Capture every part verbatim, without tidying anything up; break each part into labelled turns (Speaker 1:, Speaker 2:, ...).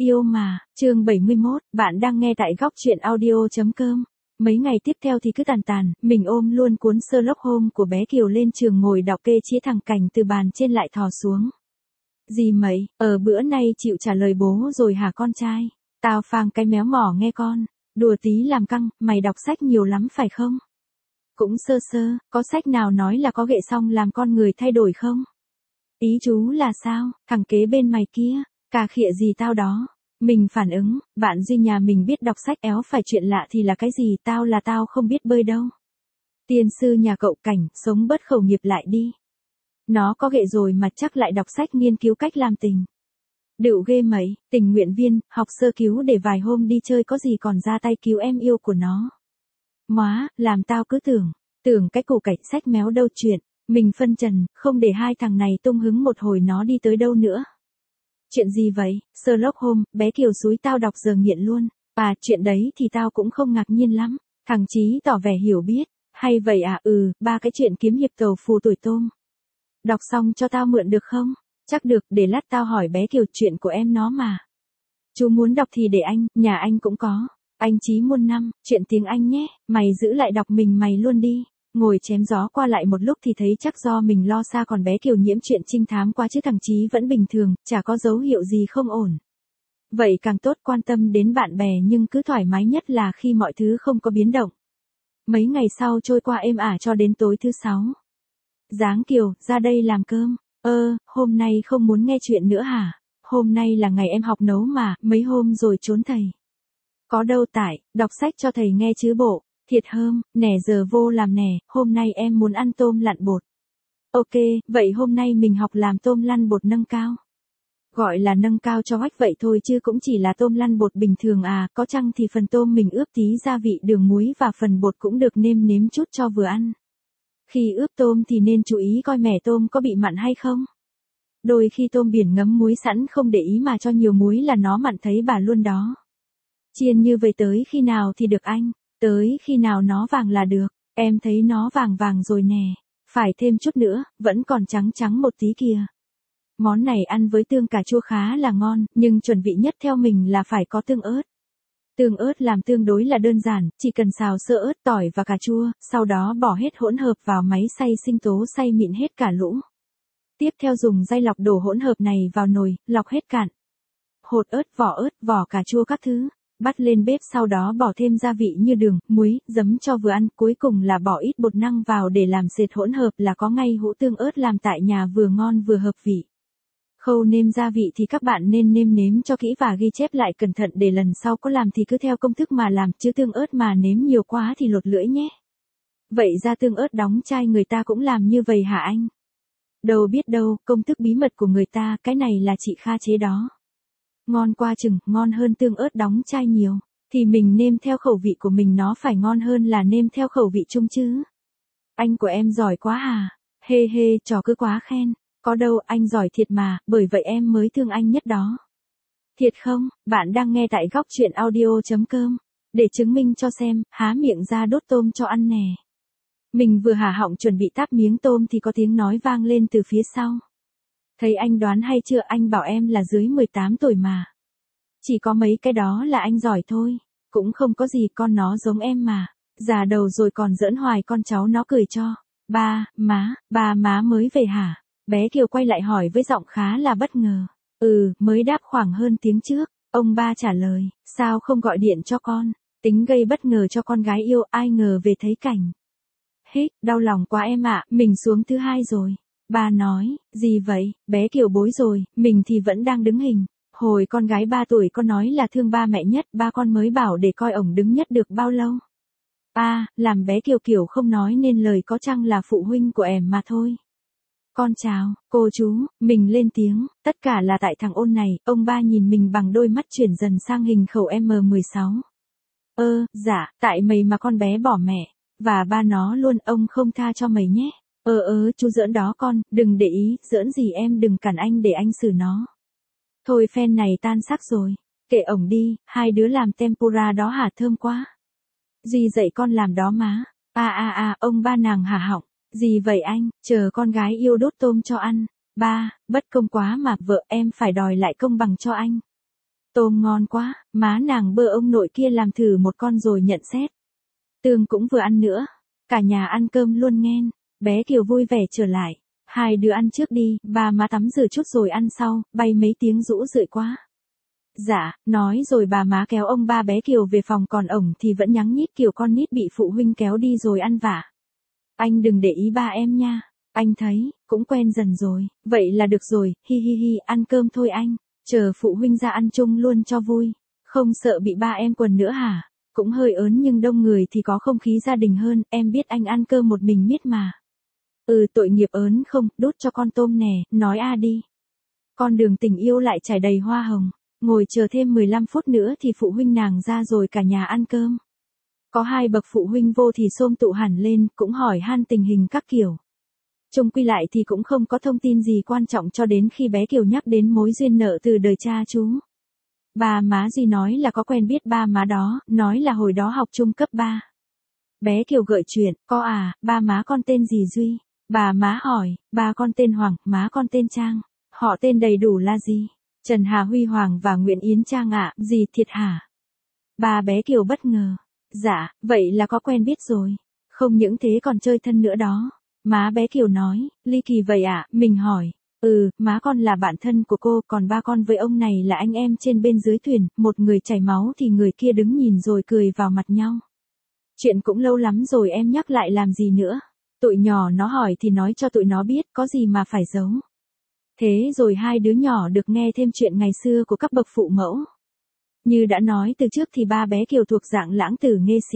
Speaker 1: Yêu mà, chương bảy mươi mốt, bạn đang nghe tại góc truyện audio.com. Mấy ngày tiếp theo thì cứ tàn tàn, mình ôm luôn cuốn Sherlock Holmes của bé Kiều lên trường ngồi đọc kê chĩa thằng Cảnh từ bàn trên lại thò xuống. Gì mày, ở bữa nay chịu trả lời bố rồi hả con trai? Tao phang cái méo mỏ nghe con, đùa tí làm căng, mày đọc sách nhiều lắm phải không? Cũng sơ sơ, có sách nào nói là có ghệ xong làm con người thay đổi không? Ý chú là sao, thằng kế bên mày kia, cà khịa gì tao đó? Mình phản ứng, bạn Duy nhà mình biết đọc sách éo phải chuyện lạ thì là cái gì, tao là tao không biết bơi đâu. Tiên sư nhà cậu Cảnh, sống bớt khẩu nghiệp lại đi. Nó có ghệ rồi mà chắc lại đọc sách nghiên cứu cách làm tình. Đựu ghê mấy, tình nguyện viên, học sơ cứu để vài hôm đi chơi có gì còn ra tay cứu em yêu của nó. Móa, làm tao cứ tưởng, tưởng cái củ cải sách méo đâu chuyện, mình phân trần, không để hai thằng này tung hứng một hồi nó đi tới đâu nữa. Chuyện gì vậy, Sherlock Holmes, bé Kiều xúi tao đọc giờ nghiện luôn, à chuyện đấy thì tao cũng không ngạc nhiên lắm, thằng Chí tỏ vẻ hiểu biết, hay vậy à ừ, ba cái chuyện kiếm hiệp tàu phù tuổi tôm. Đọc xong cho tao mượn được không? Chắc được, để lát tao hỏi bé Kiều chuyện của em nó mà. Chú muốn đọc thì để anh, nhà anh cũng có. Anh Chí muôn năm, chuyện tiếng Anh nhé, mày giữ lại đọc mình mày luôn đi. Ngồi chém gió qua lại một lúc thì thấy chắc do mình lo xa còn bé Kiều nhiễm chuyện trinh thám quá chứ thằng Chí vẫn bình thường, chả có dấu hiệu gì không ổn. Vậy càng tốt, quan tâm đến bạn bè nhưng cứ thoải mái nhất là khi mọi thứ không có biến động. Mấy ngày sau trôi qua êm ả cho đến tối thứ sáu. Giáng Kiều, ra đây làm cơm. Ơ, hôm nay không muốn nghe chuyện nữa hả? Hôm nay là ngày em học nấu mà, mấy hôm rồi trốn thầy. Có đâu tại, đọc sách cho thầy nghe chứ bộ. Thiệt hơm, nè giờ vô làm nè, hôm nay em muốn ăn tôm lặn bột. Ok, vậy hôm nay mình học làm tôm lăn bột nâng cao. Gọi là nâng cao cho hách vậy thôi chứ cũng chỉ là tôm lăn bột bình thường à, có chăng thì phần tôm mình ướp tí gia vị đường muối và phần bột cũng được nêm nếm chút cho vừa ăn. Khi ướp tôm thì nên chú ý coi mẻ tôm có bị mặn hay không. Đôi khi tôm biển ngấm muối sẵn không để ý mà cho nhiều muối là nó mặn thấy bà luôn đó. Chiên như vậy tới khi nào thì được anh? Tới khi nào nó vàng là được, em thấy nó vàng vàng rồi nè, phải thêm chút nữa, vẫn còn trắng trắng một tí kìa. Món này ăn với tương cà chua khá là ngon, nhưng chuẩn vị nhất theo mình là phải có tương ớt. Tương ớt làm tương đối là đơn giản, chỉ cần xào sơ ớt, tỏi và cà chua, sau đó bỏ hết hỗn hợp vào máy xay sinh tố xay mịn hết cả lũ. Tiếp theo dùng dây lọc đổ hỗn hợp này vào nồi, lọc hết cạn. Hột ớt, vỏ ớt, vỏ cà chua các thứ. Bắt lên bếp sau đó bỏ thêm gia vị như đường, muối, giấm cho vừa ăn, cuối cùng là bỏ ít bột năng vào để làm sệt hỗn hợp là có ngay hũ tương ớt làm tại nhà vừa ngon vừa hợp vị. Khâu nêm gia vị thì các bạn nên nêm nếm cho kỹ và ghi chép lại cẩn thận để lần sau có làm thì cứ theo công thức mà làm chứ tương ớt mà nếm nhiều quá thì lột lưỡi nhé. Vậy ra tương ớt đóng chai người ta cũng làm như vậy hả anh? Đâu biết đâu, công thức bí mật của người ta, cái này là chị Kha chế đó. Ngon qua chừng, ngon hơn tương ớt đóng chai nhiều, thì mình nêm theo khẩu vị của mình nó phải ngon hơn là nêm theo khẩu vị chung chứ. Anh của em giỏi quá à, hê hê, trò cứ quá khen, có đâu anh giỏi thiệt mà, bởi vậy em mới thương anh nhất đó. Thiệt không, bạn đang nghe tại góc truyện audio.com, để chứng minh cho xem, há miệng ra đốt tôm cho ăn nè. Mình vừa há họng chuẩn bị táp miếng tôm thì có tiếng nói vang lên từ phía sau. Thấy anh đoán hay chưa, anh bảo em là dưới mười tám tuổi mà. Chỉ có mấy cái đó là anh giỏi thôi, cũng không có gì, con nó giống em mà. Già đầu rồi còn giỡn hoài, con cháu nó cười cho. Ba, má, ba má mới về hả? Bé Kiều quay lại hỏi với giọng khá là bất ngờ. Ừ, mới đáp khoảng hơn tiếng trước. Ông ba trả lời, sao không gọi điện cho con? Tính gây bất ngờ cho con gái yêu, ai ngờ về thấy Cảnh. Hít, đau lòng quá em ạ, mình xuống thứ hai rồi. Ba nói, gì vậy, bé Kiều bối rồi, mình thì vẫn đang đứng hình. Hồi con gái ba tuổi con nói là thương ba mẹ nhất, ba con mới bảo để coi ổng đứng nhất được bao lâu. À, làm bé Kiều kiểu không nói nên lời, có chăng là phụ huynh của em mà thôi. Con chào, cô chú, mình lên tiếng, tất cả là tại thằng ôn này, ông ba nhìn mình bằng đôi mắt chuyển dần sang hình khẩu em mười sáu. Ơ, dạ, tại mày mà con bé bỏ mẹ, và ba nó luôn, ông không tha cho mày nhé. Ờ ớ, chú giỡn đó con, đừng để ý, giỡn gì em, đừng cản anh để anh xử nó. Thôi phen này tan xác rồi, kệ ổng đi, hai đứa làm tempura đó hả, thơm quá. Duy dạy con làm đó má. À à à, ông ba nàng hả họng. Gì vậy anh, chờ con gái yêu đốt tôm cho ăn. Ba, bất công quá mà, vợ em phải đòi lại công bằng cho anh. Tôm ngon quá, má nàng bơ ông nội kia làm thử một con rồi nhận xét. Tương cũng vừa ăn nữa, cả nhà ăn cơm luôn nghen, bé Kiều vui vẻ trở lại. Hai đứa ăn trước đi, ba má tắm rửa chút rồi ăn sau, bay mấy tiếng rũ rượi quá. Dạ, nói rồi bà má kéo ông ba bé Kiều về phòng còn ổng thì vẫn nhắng nhít kiểu con nít bị phụ huynh kéo đi rồi ăn vạ. Anh đừng để ý ba em nha, anh thấy, cũng quen dần rồi, vậy là được rồi, hi hi hi, ăn cơm thôi anh, chờ phụ huynh ra ăn chung luôn cho vui, không sợ bị ba em quần nữa hả? Cũng hơi ớn nhưng đông người thì có không khí gia đình hơn, em biết anh ăn cơm một mình miết mà. Ừ tội nghiệp ớn không, đút cho con tôm nè, nói a đi. Con đường tình yêu lại trải đầy hoa hồng, ngồi chờ thêm mười lăm phút nữa thì phụ huynh nàng ra rồi cả nhà ăn cơm. Có hai bậc phụ huynh vô thì xôm tụ hẳn lên, cũng hỏi han tình hình các kiểu. Chung quy lại thì cũng không có thông tin gì quan trọng cho đến khi bé Kiều nhắc đến mối duyên nợ từ đời cha chú. Bà má Duy nói là có quen biết ba má đó, nói là hồi đó học chung cấp ba. Bé Kiều gợi chuyện, có à, ba má con tên gì Duy? Bà má hỏi, ba con tên Hoàng, má con tên Trang. Họ tên đầy đủ là gì? Trần Hà Huy Hoàng và Nguyễn Yến Trang ạ, à, gì thiệt hả? Ba bé Kiều bất ngờ. Dạ, vậy là có quen biết rồi. Không những thế còn chơi thân nữa đó. Má bé Kiều nói, ly kỳ vậy ạ, à? Mình hỏi. Ừ, má con là bạn thân của cô, còn ba con với ông này là anh em trên bên dưới thuyền, một người chảy máu thì người kia đứng nhìn rồi cười vào mặt nhau. Chuyện cũng lâu lắm rồi em nhắc lại làm gì nữa. Tụi nhỏ nó hỏi thì nói cho tụi nó biết, có gì mà phải giấu. Thế rồi hai đứa nhỏ được nghe thêm chuyện ngày xưa của các bậc phụ mẫu. Như đã nói từ trước thì ba bé Kiều thuộc dạng lãng tử nghệ sĩ.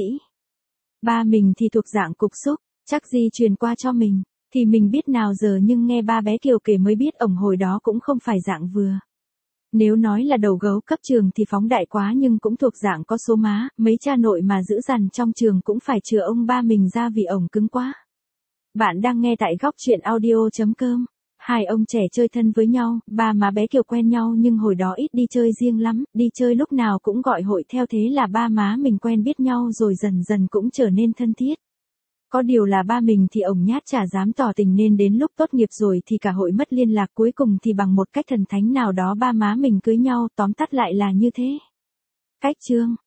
Speaker 1: Ba mình thì thuộc dạng cục xúc, chắc gì truyền qua cho mình, thì mình biết nào giờ nhưng nghe ba bé Kiều kể mới biết ổng hồi đó cũng không phải dạng vừa. Nếu nói là đầu gấu cấp trường thì phóng đại quá nhưng cũng thuộc dạng có số má, mấy cha nội mà giữ dằn trong trường cũng phải chừa ông ba mình ra vì ổng cứng quá. Bạn đang nghe tại góc truyện audio chấm com. Hai ông trẻ chơi thân với nhau, ba má bé Kiều quen nhau nhưng hồi đó ít đi chơi riêng lắm, đi chơi lúc nào cũng gọi hội theo thế là ba má mình quen biết nhau rồi dần dần cũng trở nên thân thiết. Có điều là ba mình thì ổng nhát chả dám tỏ tình nên đến lúc tốt nghiệp rồi thì cả hội mất liên lạc cuối cùng thì bằng một cách thần thánh nào đó ba má mình cưới nhau, tóm tắt lại là như thế. Cách chương